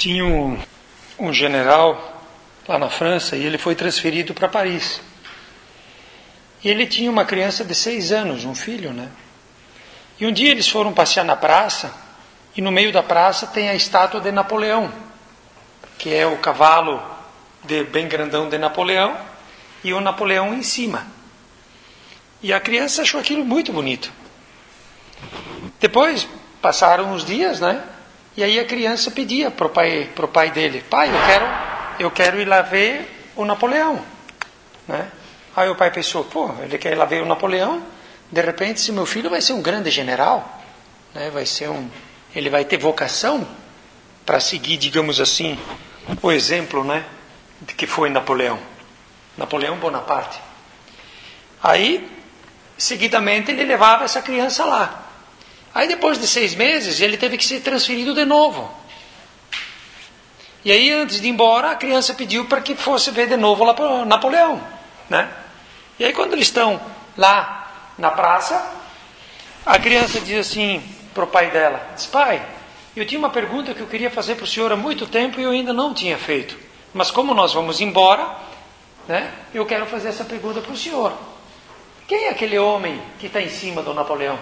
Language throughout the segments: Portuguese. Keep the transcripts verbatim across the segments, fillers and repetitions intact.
Tinha um, um general lá na França e ele foi transferido para Paris. E ele tinha uma criança de seis anos, um filho, né? E um dia eles foram passear na praça e no meio da praça tem a estátua de Napoleão, que é o cavalo de, bem grandão de Napoleão e o Napoleão em cima. E a criança achou aquilo muito bonito. Depois passaram os dias, né? E aí a criança pedia para o pai, pro pai dele: pai, eu quero, eu quero ir lá ver o Napoleão, né? Aí o pai pensou: pô, ele quer ir lá ver o Napoleão, de repente esse meu filho vai ser um grande general, né? Vai ser um, ele vai ter vocação para seguir, digamos assim, o exemplo, né, de que foi Napoleão, Napoleão Bonaparte. Aí, seguidamente, ele levava essa criança lá. Aí depois de seis meses, ele teve que ser transferido de novo. E aí, antes de ir embora, a criança pediu para que fosse ver de novo lá para Napoleão, né? E aí, quando eles estão lá na praça, a criança diz assim para o pai dela: diz, pai, eu tinha uma pergunta que eu queria fazer para o senhor há muito tempo e eu ainda não tinha feito. Mas como nós vamos embora, né, eu quero fazer essa pergunta para o senhor. Quem é aquele homem que está em cima do Napoleão?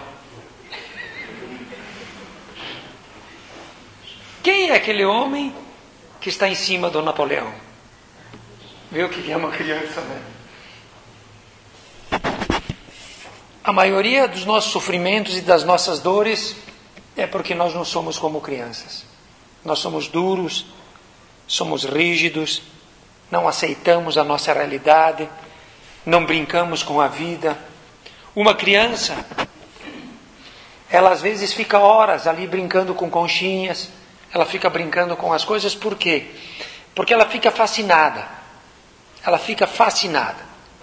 Quem é aquele homem que está em cima do Napoleão? Viu que é uma criança, né? A maioria dos nossos sofrimentos e das nossas dores é porque nós não somos como crianças. Nós somos duros, somos rígidos, não aceitamos a nossa realidade, não brincamos com a vida. Uma criança, ela às vezes fica horas ali brincando com conchinhas, ela fica brincando com as coisas, por quê? Porque ela fica fascinada, ela fica fascinada,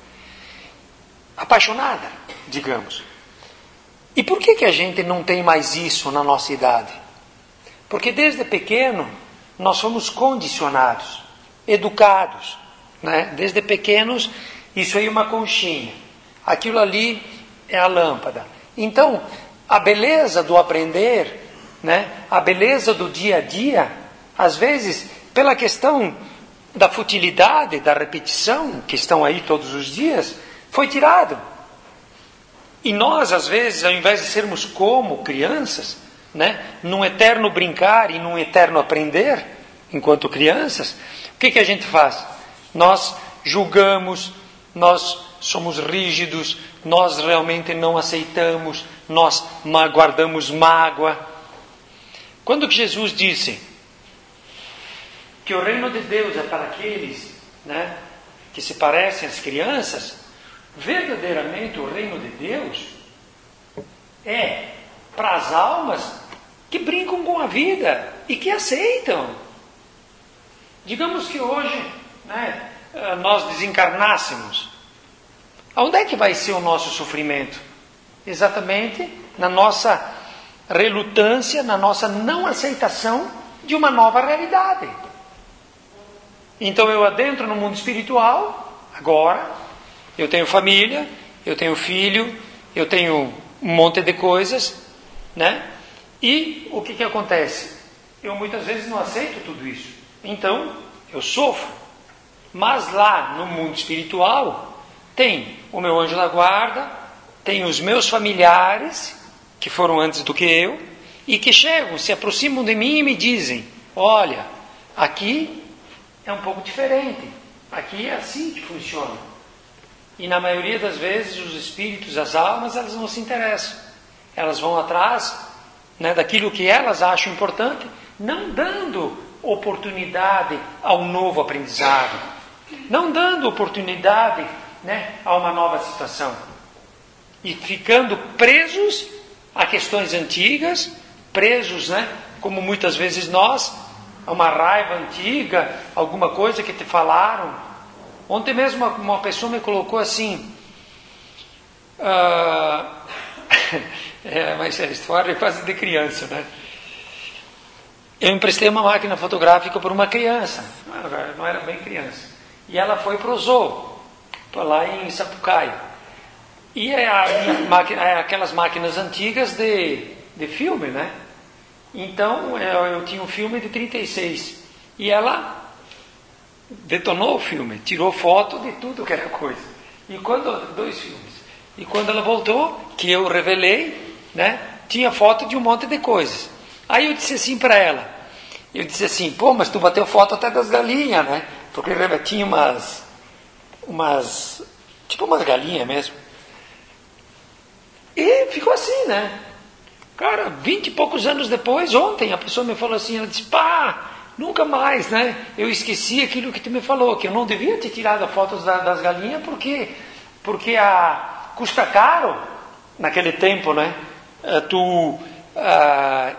apaixonada, digamos. E por que que a gente não tem mais isso na nossa idade? Porque desde pequeno nós fomos condicionados, educados, né? Desde pequenos, isso aí é uma conchinha, aquilo ali é a lâmpada. Então, a beleza do aprender, né? A beleza do dia a dia, às vezes, pela questão da futilidade, da repetição, que estão aí todos os dias, foi tirado. E nós, às vezes, ao invés de sermos como crianças, né, num eterno brincar e num eterno aprender, enquanto crianças, o que que a gente faz? Nós julgamos, nós somos rígidos, nós realmente não aceitamos, nós guardamos mágoa. Quando que Jesus disse que o reino de Deus é para aqueles, né, que se parecem às crianças, verdadeiramente o reino de Deus é para as almas que brincam com a vida e que aceitam. Digamos que hoje, né, nós desencarnássemos. Aonde é que vai ser o nosso sofrimento? Exatamente na nossa relutância, na nossa não aceitação de uma nova realidade. Então eu adentro no mundo espiritual, agora, eu tenho família, eu tenho filho, eu tenho um monte de coisas, né? E o que que acontece? Eu muitas vezes não aceito tudo isso. Então, eu sofro. Mas lá no mundo espiritual, tem o meu anjo da guarda, tem os meus familiares, que foram antes do que eu, e que chegam, se aproximam de mim e me dizem: olha, aqui é um pouco diferente, aqui é assim que funciona. E na maioria das vezes os espíritos, as almas, elas não se interessam. Elas vão atrás, né, daquilo que elas acham importante, não dando oportunidade ao novo aprendizado, não dando oportunidade, né, a uma nova situação. E ficando presos a questões antigas, presos, né, como muitas vezes nós, a uma raiva antiga, alguma coisa que te falaram. Ontem mesmo uma, uma pessoa me colocou assim, uh, é, mas a história é quase de criança, né? Eu emprestei uma máquina fotográfica para uma criança, não era bem criança, e ela foi para o zoo, lá em Sapucaí. E é, a minha máquina, é aquelas máquinas antigas de, de filme, né? Então eu, eu tinha um filme de trinta e seis. E ela detonou o filme, tirou foto de tudo que era coisa. E quando, dois filmes. E quando ela voltou, que eu revelei, né, tinha foto de um monte de coisas. Aí eu disse assim para ela, eu disse assim, pô, mas tu bateu foto até das galinhas, né? Porque tinha umas, umas, tipo umas galinhas mesmo. E ficou assim, né? Cara, vinte e poucos anos depois, ontem, a pessoa me falou assim, ela disse, pá, nunca mais, né? Eu esqueci aquilo que tu me falou, que eu não devia ter tirado fotos da, das galinhas, porque, porque a, custa caro, naquele tempo, né? Tu, ah,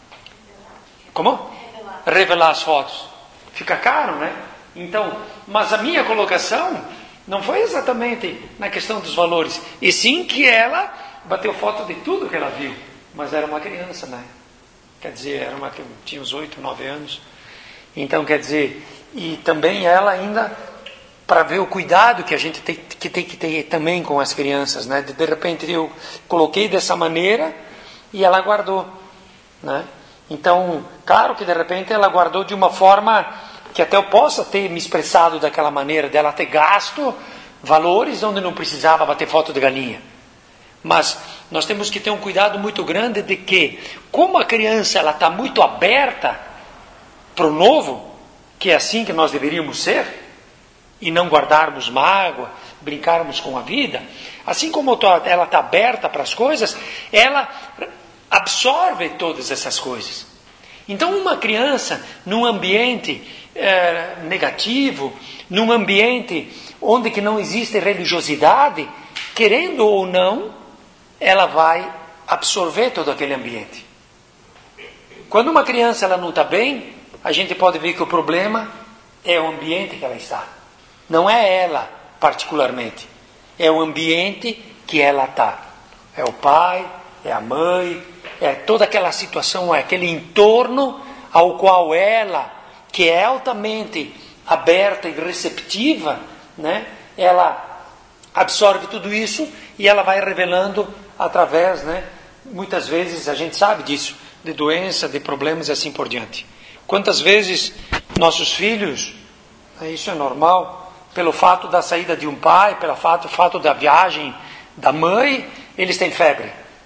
como? Revelar. Revelar as fotos. Fica caro, né? Então, mas a minha colocação não foi exatamente na questão dos valores, e sim que ela bateu foto de tudo que ela viu, mas era uma criança, né? Quer dizer, era uma, tinha uns oito, nove anos. Então, quer dizer, e também ela ainda, para ver o cuidado que a gente tem que, tem que ter também com as crianças, né? De, de repente eu coloquei dessa maneira e ela guardou, né? Então, claro que de repente ela guardou de uma forma que até eu possa ter me expressado daquela maneira, dela ter gasto valores onde não precisava bater foto de galinha. Mas nós temos que ter um cuidado muito grande de que, como a criança ela está muito aberta para o novo, que é assim que nós deveríamos ser, e não guardarmos mágoa, brincarmos com a vida, assim como ela está aberta para as coisas, ela absorve todas essas coisas. Então uma criança num ambiente é, negativo, num ambiente onde que não existe religiosidade, querendo ou não, ela vai absorver todo aquele ambiente. Quando uma criança ela não está bem, a gente pode ver que o problema é o ambiente que ela está. Não é ela particularmente. É o ambiente que ela está. É o pai, é a mãe, é toda aquela situação, é aquele entorno ao qual ela, que é altamente aberta e receptiva, né, ela absorve tudo isso e ela vai revelando através, né, muitas vezes a gente sabe disso, de doença, de problemas e assim por diante. Quantas vezes nossos filhos, isso é normal, pelo fato da saída de um pai, pelo fato, fato da viagem da mãe, eles têm febre.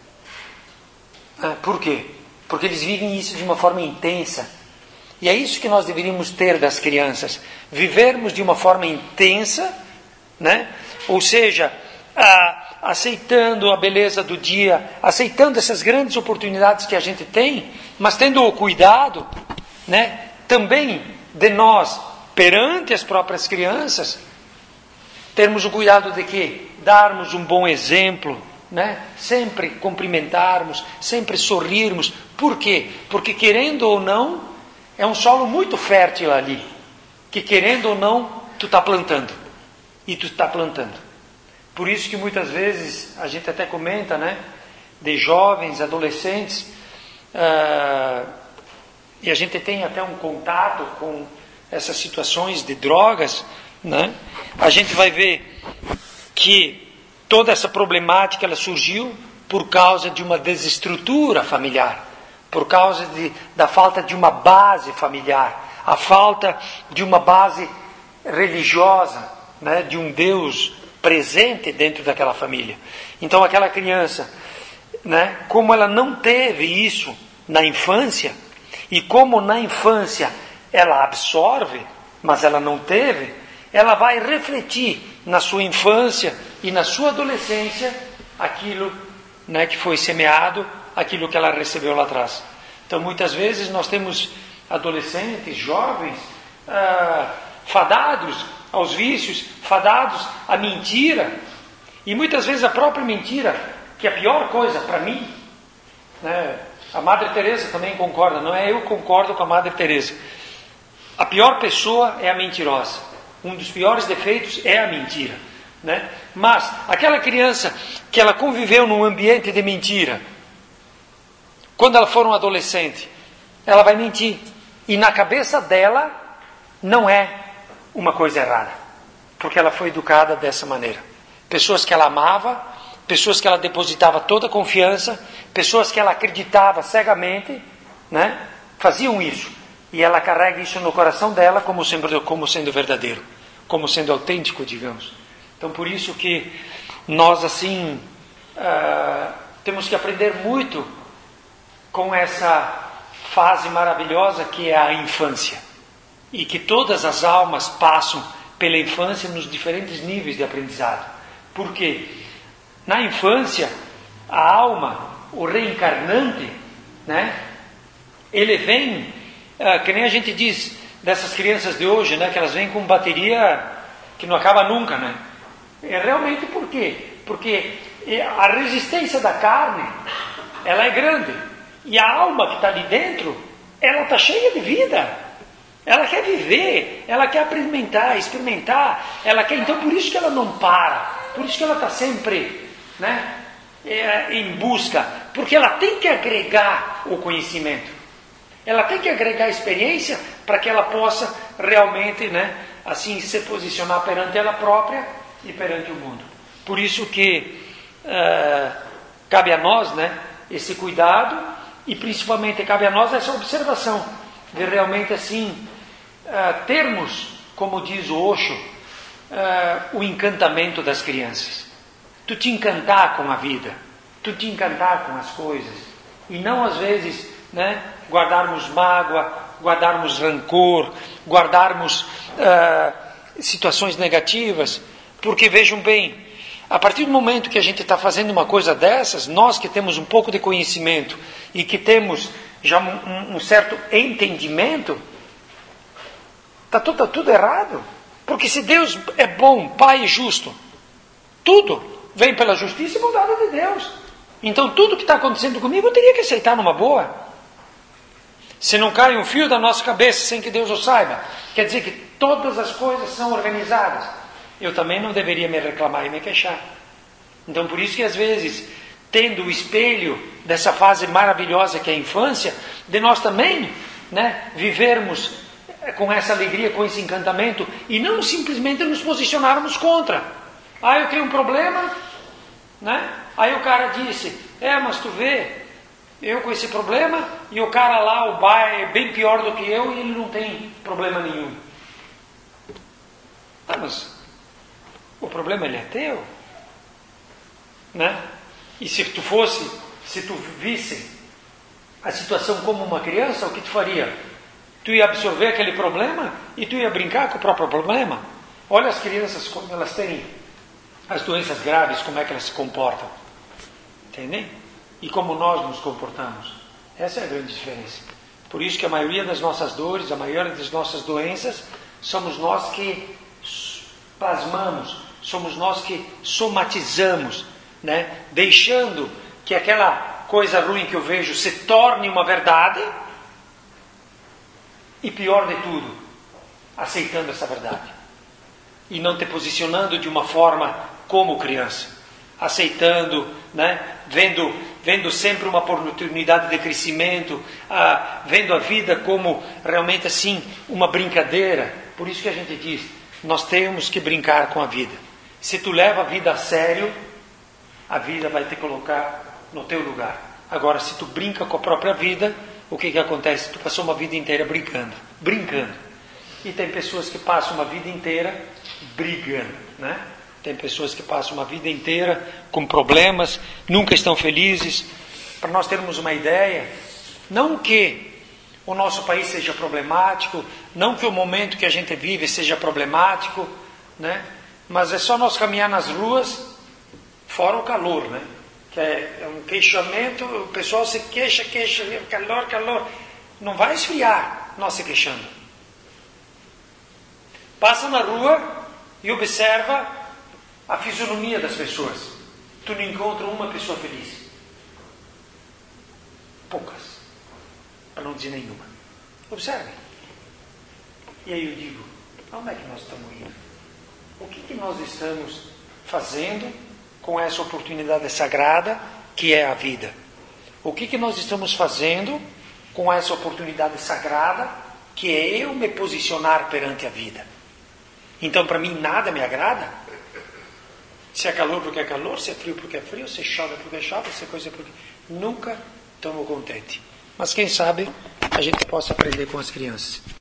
Por quê? Porque eles vivem isso de uma forma intensa. E é isso que nós deveríamos ter das crianças. Vivermos de uma forma intensa, né? Ou seja, a, aceitando a beleza do dia, aceitando essas grandes oportunidades que a gente tem, mas tendo o cuidado, né, também de nós, perante as próprias crianças, termos o cuidado de que? Darmos um bom exemplo, né? Sempre cumprimentarmos, sempre sorrirmos. Por quê? Porque querendo ou não, é um solo muito fértil ali, que querendo ou não, tu está plantando, e tu está plantando. Por isso que muitas vezes, a gente até comenta, né, de jovens, adolescentes, uh, e a gente tem até um contato com essas situações de drogas, né? A gente vai ver que toda essa problemática ela surgiu por causa de uma desestrutura familiar, por causa de, da falta de uma base familiar, a falta de uma base religiosa, né? De um Deus presente dentro daquela família. Então aquela criança, né? Como ela não teve isso na infância, e como na infância ela absorve, mas ela não teve, ela vai refletir na sua infância e na sua adolescência aquilo, né, que foi semeado, aquilo que ela recebeu lá atrás. Então muitas vezes nós temos adolescentes, jovens, ah, fadados aos vícios, fadados à mentira, e muitas vezes a própria mentira, que é a pior coisa para mim, né? A Madre Teresa também concorda, não é eu que concordo com a Madre Teresa. A pior pessoa é a mentirosa. Um dos piores defeitos é a mentira, né? Mas aquela criança que ela conviveu num ambiente de mentira, quando ela for um adolescente, ela vai mentir. E na cabeça dela não é uma coisa errada, porque ela foi educada dessa maneira. Pessoas que ela amava, pessoas que ela depositava toda a confiança, pessoas que ela acreditava cegamente, né, faziam isso. E ela carrega isso no coração dela como sendo, como sendo verdadeiro, como sendo autêntico, digamos. Então, por isso que nós, assim, uh, temos que aprender muito com essa fase maravilhosa que é a infância. E que todas as almas passam pela infância nos diferentes níveis de aprendizado. Por quê? Na infância, a alma, o reencarnante, né, ele vem, uh, que nem a gente diz dessas crianças de hoje, né, que elas vêm com bateria que não acaba nunca, né? É realmente por quê? Porque a resistência da carne, ela é grande. E a alma que está ali dentro, ela está cheia de vida. Ela quer viver, ela quer experimentar, experimentar. Ela quer, então por isso que ela não para. Por isso que ela está sempre, né, é, em busca. Porque ela tem que agregar o conhecimento. Ela tem que agregar a experiência para que ela possa realmente, né, assim, se posicionar perante ela própria e perante o mundo. Por isso que uh, cabe a nós, né, esse cuidado, e principalmente cabe a nós essa observação, de realmente assim uh, termos, como diz o Osho, uh, o encantamento das crianças. Tu te encantar com a vida, tu te encantar com as coisas, e não às vezes, né, guardarmos mágoa, guardarmos rancor, guardarmos uh, situações negativas. Porque vejam bem, a partir do momento que a gente está fazendo uma coisa dessas, nós que temos um pouco de conhecimento e que temos já um, um certo entendimento, está tudo, tá tudo errado. Porque se Deus é bom, Pai e justo, tudo vem pela justiça e bondade de Deus. Então tudo que está acontecendo comigo eu teria que aceitar numa boa. Se não cai um fio da nossa cabeça sem que Deus o saiba, quer dizer que todas as coisas são organizadas. Eu também não deveria me reclamar e me queixar. Então por isso que às vezes, tendo o espelho dessa fase maravilhosa que é a infância, de nós também, né, vivermos com essa alegria, com esse encantamento, e não simplesmente nos posicionarmos contra. Ah, eu tenho um problema, né? Aí o cara disse, é, mas tu vê, eu com esse problema, e o cara lá, o bar, é bem pior do que eu, e ele não tem problema nenhum. Ah, mas o problema ele é teu, né? E se tu fosse, se tu visse a situação como uma criança, o que tu faria? Tu ia absorver aquele problema e tu ia brincar com o próprio problema? Olha as crianças como elas têm as doenças graves, como é que elas se comportam, entendem? E como nós nos comportamos. Essa é a grande diferença. Por isso que a maioria das nossas dores, a maioria das nossas doenças, somos nós que plasmamos, somos nós que somatizamos, né? Deixando que aquela coisa ruim que eu vejo se torne uma verdade, e pior de tudo, aceitando essa verdade e não te posicionando de uma forma como criança, aceitando, né? vendo, vendo sempre uma oportunidade de crescimento, ah, vendo a vida como realmente assim uma brincadeira. Por isso que a gente diz, nós temos que brincar com a vida. Se tu leva a vida a sério, a vida vai te colocar no teu lugar. Agora, se tu brinca com a própria vida, o que que acontece? Tu passou uma vida inteira brincando, brincando. E tem pessoas que passam uma vida inteira brigando, né? Tem pessoas que passam uma vida inteira com problemas, nunca estão felizes. Para nós termos uma ideia, não que o nosso país seja problemático, não que o momento que a gente vive seja problemático, né? Mas é só nós caminhar nas ruas, fora o calor, né? Que é um queixamento, o pessoal se queixa, queixa, calor, calor. Não vai esfriar nós se queixando. Passa na rua e observa a fisionomia das pessoas. Tu não encontra uma pessoa feliz. Poucas. Para não dizer nenhuma. Observe. E aí eu digo, onde é que nós estamos indo? O que, que nós estamos fazendo com essa oportunidade sagrada que é a vida? O que, que nós estamos fazendo com essa oportunidade sagrada que é eu me posicionar perante a vida? Então para mim nada me agrada. Se é calor porque é calor, se é frio porque é frio, se chove porque chove, se é coisa porque... Nunca estou contente. Mas quem sabe a gente possa aprender com as crianças.